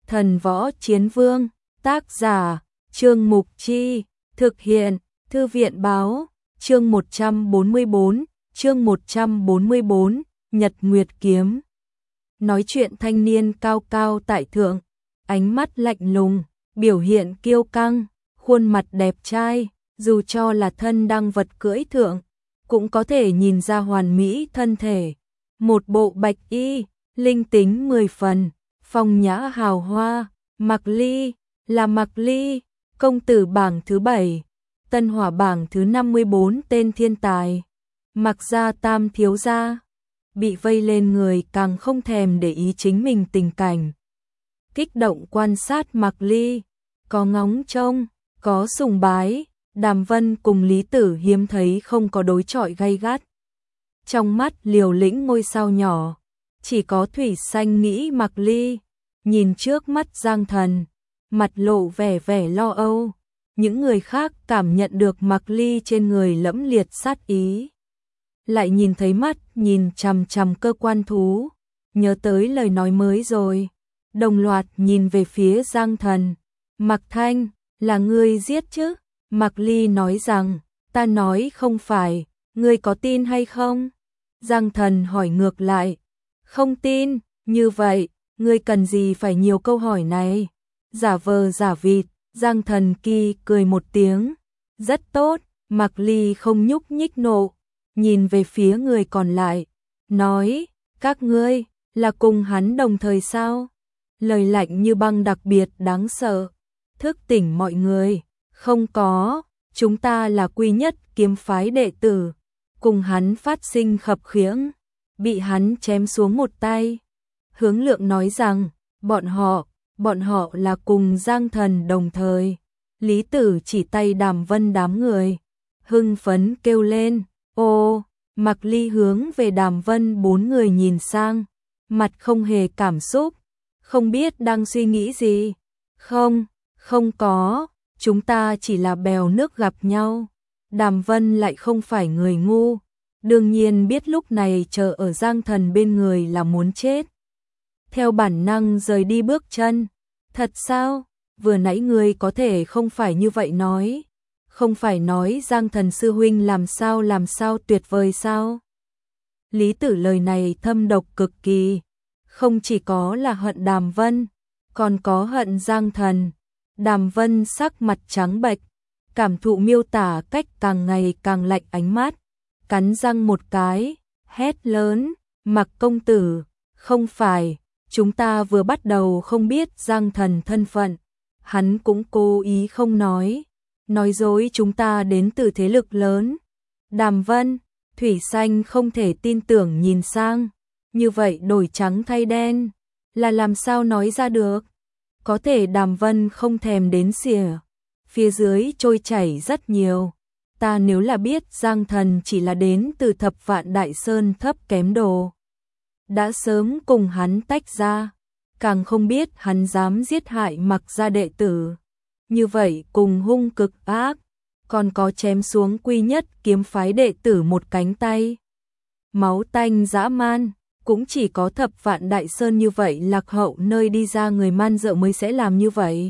Thần võ chiến vương, tác giả, Trương Mục Chi, thực hiện, Thư viện báo, chương 144, Nhật Nguyệt Kiếm. Nói chuyện thanh niên cao cao tại thượng, ánh mắt lạnh lùng, biểu hiện kiêu căng, khuôn mặt đẹp trai, dù cho là thân đăng vật cưỡi thượng, cũng có thể nhìn ra hoàn mỹ thân thể. Một bộ bạch y, linh tính 10 phần, phong nhã hào hoa, Mạc Ly, là Mạc Ly, công tử bảng thứ 7, tân hỏa bảng thứ 54 tên thiên tài. Mạc gia tam thiếu gia, bị vây lên người càng không thèm để ý chính mình tình cảnh. Kích động quan sát Mạc Ly, có ngóng trông, có sùng bái, Đàm Vân cùng Lý Tử hiếm thấy không có đối chọi gay gắt. Trong mắt liều lĩnh ngôi sao nhỏ, chỉ có Thủy Xanh nghĩ Mạc Ly, nhìn trước mắt Giang Thần, mặt lộ vẻ lo âu. Những người khác cảm nhận được Mạc Ly trên người lẫm liệt sát ý. Lại nhìn thấy mắt nhìn chằm chằm cơ quan thú, nhớ tới lời nói mới rồi, đồng loạt nhìn về phía Giang Thần. Mạc Thanh, là ngươi giết chứ? Mạc Ly nói rằng, ta nói không phải, ngươi có tin hay không? Giang Thần hỏi ngược lại, không tin, như vậy, ngươi cần gì phải nhiều câu hỏi này? Giả vờ giả vịt, Giang Thần Kỳ cười một tiếng, rất tốt. Mạc Ly không nhúc nhích nộ, nhìn về phía người còn lại, nói, các ngươi, là cùng hắn đồng thời sao? Lời lạnh như băng đặc biệt đáng sợ, thức tỉnh mọi người, không có, chúng ta là Quy Nhất kiếm phái đệ tử, cùng hắn phát sinh khập khiễng, bị hắn chém xuống một tay. Hướng Lượng nói rằng, bọn họ là cùng Giang Thần đồng thời. Lý Tử chỉ tay Đàm Vân đám người, hưng phấn kêu lên, ô. Mạc Ly hướng về Đàm Vân 4 người nhìn sang, mặt không hề cảm xúc, không biết đang suy nghĩ gì. Không có, chúng ta chỉ là bèo nước gặp nhau. Đàm Vân lại không phải người ngu, đương nhiên biết lúc này chờ ở Giang Thần bên người là muốn chết. Theo bản năng rời đi bước chân. Thật sao? Vừa nãy ngươi có thể không phải như vậy nói. Không phải nói Giang Thần sư huynh làm sao tuyệt vời sao? Lý Tử lời này thâm độc cực kỳ, không chỉ có là hận Đàm Vân, còn có hận Giang Thần. Đàm Vân sắc mặt trắng bệch, cảm thụ miêu tả cách càng ngày càng lạnh ánh mắt, cắn răng một cái, hét lớn, Mạc công tử, không phải, chúng ta vừa bắt đầu không biết Giang Thần thân phận, hắn cũng cố ý không nói dối chúng ta đến từ thế lực lớn. Đàm Vân, Thủy Xanh không thể tin tưởng nhìn sang, như vậy đổi trắng thay đen, là làm sao nói ra được? Có thể Đàm Vân không thèm đến xỉa, phía dưới trôi chảy rất nhiều. Ta nếu là biết Giang Thần chỉ là đến từ Thập Vạn Đại Sơn thấp kém đồ, đã sớm cùng hắn tách ra, càng không biết hắn dám giết hại Mạc gia đệ tử. Như vậy cùng hung cực ác, còn có chém xuống Quy Nhất kiếm phái đệ tử một cánh tay. Máu tanh dã man, cũng chỉ có Thập Vạn Đại Sơn như vậy lạc hậu nơi đi ra người man dợ mới sẽ làm như vậy.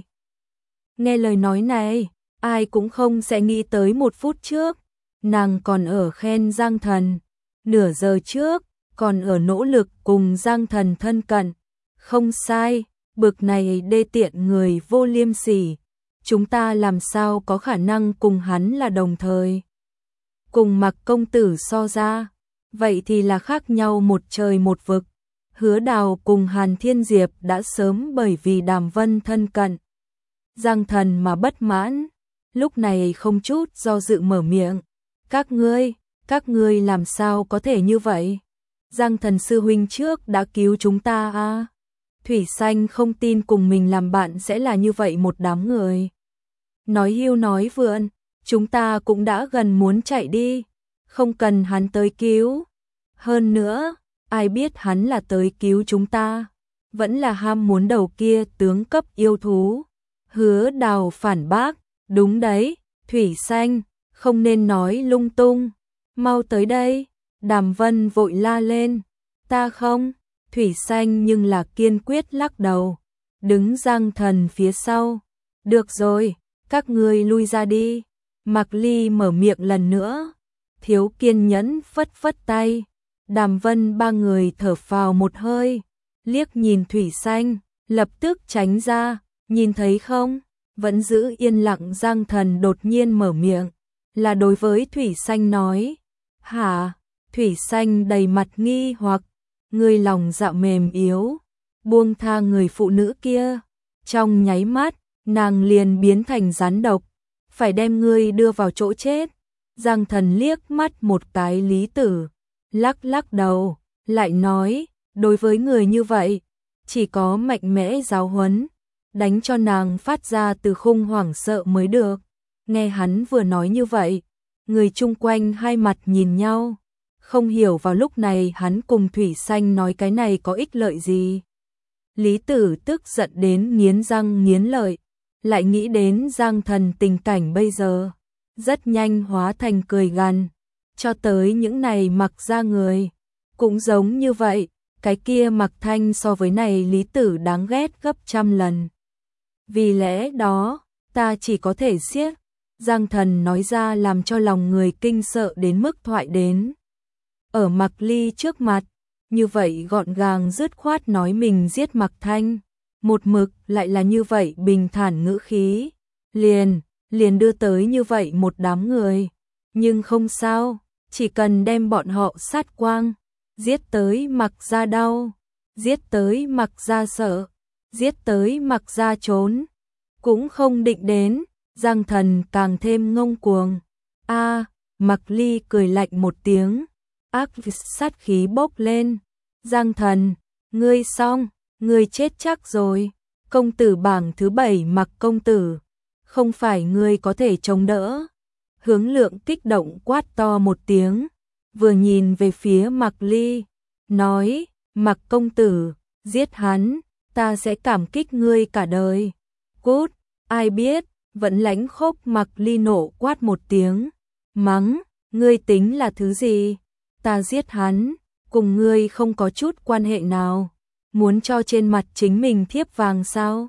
Nghe lời nói này, ai cũng không sẽ nghĩ tới 1 phút trước, nàng còn ở khen Giang Thần, nửa giờ trước, còn ở nỗ lực cùng Giang Thần thân cận. Không sai, bực này đê tiện người vô liêm sỉ, chúng ta làm sao có khả năng cùng hắn là đồng thời. Cùng Mạc công tử so ra, vậy thì là khác nhau một trời một vực. Hứa Đào cùng Hàn Thiên Diệp đã sớm bởi vì Đàm Vân thân cận Giang Thần mà bất mãn, lúc này không chút do dự mở miệng, các ngươi làm sao có thể như vậy? Giang Thần sư huynh trước đã cứu chúng ta à? Thủy Xanh không tin cùng mình làm bạn sẽ là như vậy một đám người. Nói hưu nói vượn, chúng ta cũng đã gần muốn chạy đi, không cần hắn tới cứu. Hơn nữa, ai biết hắn là tới cứu chúng ta, vẫn là ham muốn đầu kia tướng cấp yêu thú. Hứa Đào phản bác, đúng đấy, Thủy Xanh, không nên nói lung tung, mau tới đây. Đàm Vân vội la lên, ta không. Thủy Xanh nhưng là kiên quyết lắc đầu, đứng Giang Thần phía sau. Được rồi, các ngươi lui ra đi. Mạc Ly mở miệng lần nữa. Thiếu kiên nhẫn phất phất tay. Đàm Vân ba người thở phào một hơi, liếc nhìn Thủy Xanh, lập tức tránh ra, nhìn thấy không? Vẫn giữ yên lặng Giang Thần đột nhiên mở miệng, là đối với Thủy Xanh nói. Hả? Thủy Xanh đầy mặt nghi hoặc, người lòng dạ mềm yếu, buông tha người phụ nữ kia. Trong nháy mắt, nàng liền biến thành rắn độc, phải đem ngươi đưa vào chỗ chết. Giang Thần liếc mắt một cái Lý Tử, lắc lắc đầu, lại nói, đối với người như vậy, chỉ có mạnh mẽ giáo huấn, đánh cho nàng phát ra từ khung hoảng sợ mới được. Nghe hắn vừa nói như vậy, người chung quanh hai mặt nhìn nhau, không hiểu vào lúc này hắn cùng Thủy Xanh nói cái này có ích lợi gì. Lý Tử tức giận đến nghiến răng nghiến lợi, lại nghĩ đến Giang Thần tình cảnh bây giờ, rất nhanh hóa thành cười gằn, cho tới những này Mặc ra người, cũng giống như vậy, cái kia Mặc Thanh so với này Lý Tử đáng ghét gấp trăm lần. Vì lẽ đó, ta chỉ có thể siết. Giang Thần nói ra làm cho lòng người kinh sợ đến mức thoại đến. Ở Mạc Ly trước mặt, như vậy gọn gàng dứt khoát nói mình giết Mạc Thanh, một mực lại là như vậy bình thản ngữ khí, liền đưa tới như vậy một đám người. Nhưng không sao, chỉ cần đem bọn họ sát quang, giết tới Mạc ra đau, giết tới Mạc ra sợ, giết tới Mạc ra trốn, cũng không định đến. Giang Thần càng thêm ngông cuồng. Mạc Ly cười lạnh một tiếng, ác sát khí bốc lên. Giang Thần, ngươi xong, ngươi chết chắc rồi. Công tử bảng thứ 7 Mạc công tử, không phải ngươi có thể chống đỡ. Hướng Lượng kích động quát to một tiếng, vừa nhìn về phía Mạc Ly, nói, Mạc công tử, giết hắn, ta sẽ cảm kích ngươi cả đời. Cút, ai biết. Vẫn lãnh khốc Mạc Ly nộ quát một tiếng, mắng, ngươi tính là thứ gì? Ta giết hắn, cùng ngươi không có chút quan hệ nào, muốn cho trên mặt chính mình thiếp vàng sao?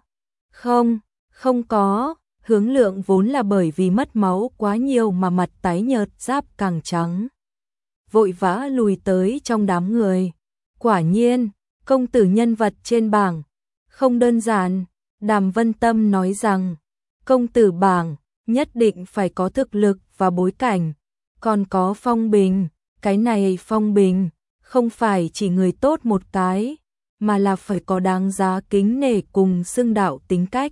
Không có. Hướng Lượng vốn là bởi vì mất máu quá nhiều mà mặt tái nhợt giáp càng trắng, vội vã lùi tới trong đám người. Quả nhiên, công tử nhân vật trên bảng, không đơn giản. Đàm Vân Tâm nói rằng, công tử bảng nhất định phải có thực lực và bối cảnh, còn có phong bình. Cái này phong bình không phải chỉ người tốt một cái, mà là phải có đáng giá kính nể cùng xưng đạo tính cách.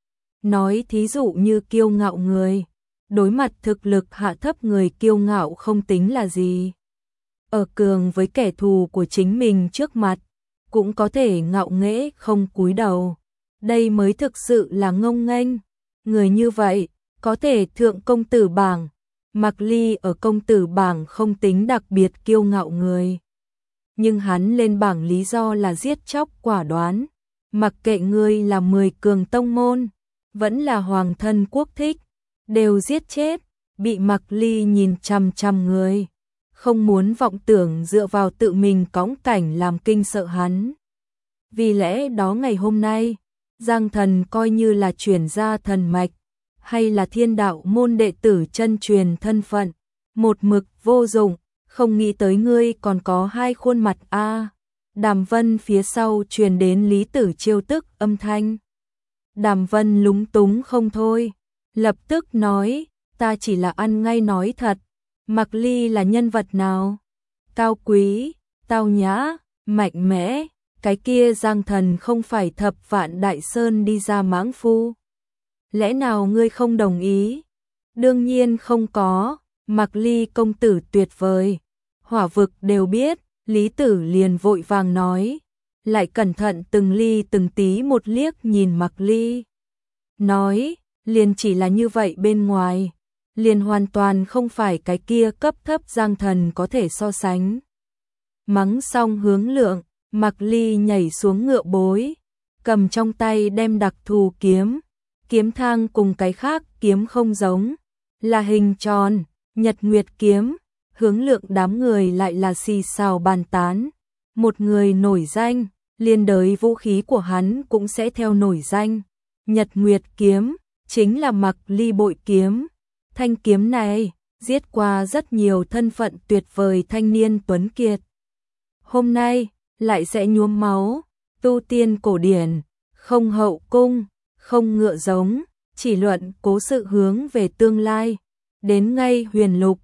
Nói thí dụ như kiêu ngạo người, đối mặt thực lực hạ thấp người kiêu ngạo không tính là gì. Ở cường với kẻ thù của chính mình trước mặt, cũng có thể ngạo nghễ không cúi đầu. Đây mới thực sự là ngông nghênh. Người như vậy, có thể thượng công tử bảng. Mạc Ly ở công tử bảng không tính đặc biệt kiêu ngạo người. Nhưng hắn lên bảng lý do là giết chóc quả đoán. Mặc kệ ngươi là 10 cường tông môn, vẫn là hoàng thân quốc thích, đều giết chết. Bị Mạc Ly nhìn chằm chằm người, không muốn vọng tưởng dựa vào tự mình cõng cảnh làm kinh sợ hắn. Vì lẽ đó ngày hôm nay, Giang Thần coi như là chuyển ra thần mạch, hay là thiên đạo môn đệ tử chân truyền thân phận, một mực vô dụng, không nghĩ tới ngươi còn có hai khuôn mặt a. Đàm Vân phía sau truyền đến Lý Tử chiêu tức âm thanh. Đàm Vân lúng túng không thôi, lập tức nói, ta chỉ là ăn ngay nói thật. Mạc Ly là nhân vật nào? Cao quý, tao nhã, mạnh mẽ. Cái kia Giang Thần không phải thập vạn đại sơn đi ra mãng phu. Lẽ nào ngươi không đồng ý? Đương nhiên không có. Mạc Ly công tử tuyệt vời, hỏa vực đều biết. Lý Tử liền vội vàng nói, lại cẩn thận từng ly từng tí một liếc nhìn Mạc Ly, nói, liền chỉ là như vậy bên ngoài, liền hoàn toàn không phải cái kia cấp thấp Giang Thần có thể so sánh. Mắng xong Hướng Lượng, Mạc Ly nhảy xuống ngựa bối, cầm trong tay đem đặc thù kiếm thang cùng cái khác kiếm không giống, là hình tròn, Nhật Nguyệt kiếm. Hướng Lượng đám người lại là xì xào bàn tán, một người nổi danh, liên đới vũ khí của hắn cũng sẽ theo nổi danh. Nhật Nguyệt kiếm chính là Mặc Ly bội kiếm. Thanh kiếm này giết qua rất nhiều thân phận tuyệt vời thanh niên tuấn kiệt. Hôm nay lại sẽ nhuốm máu, tu tiên cổ điển, không hậu cung, không ngựa giống, chỉ luận cố sự hướng về tương lai. Đến ngay huyền lục,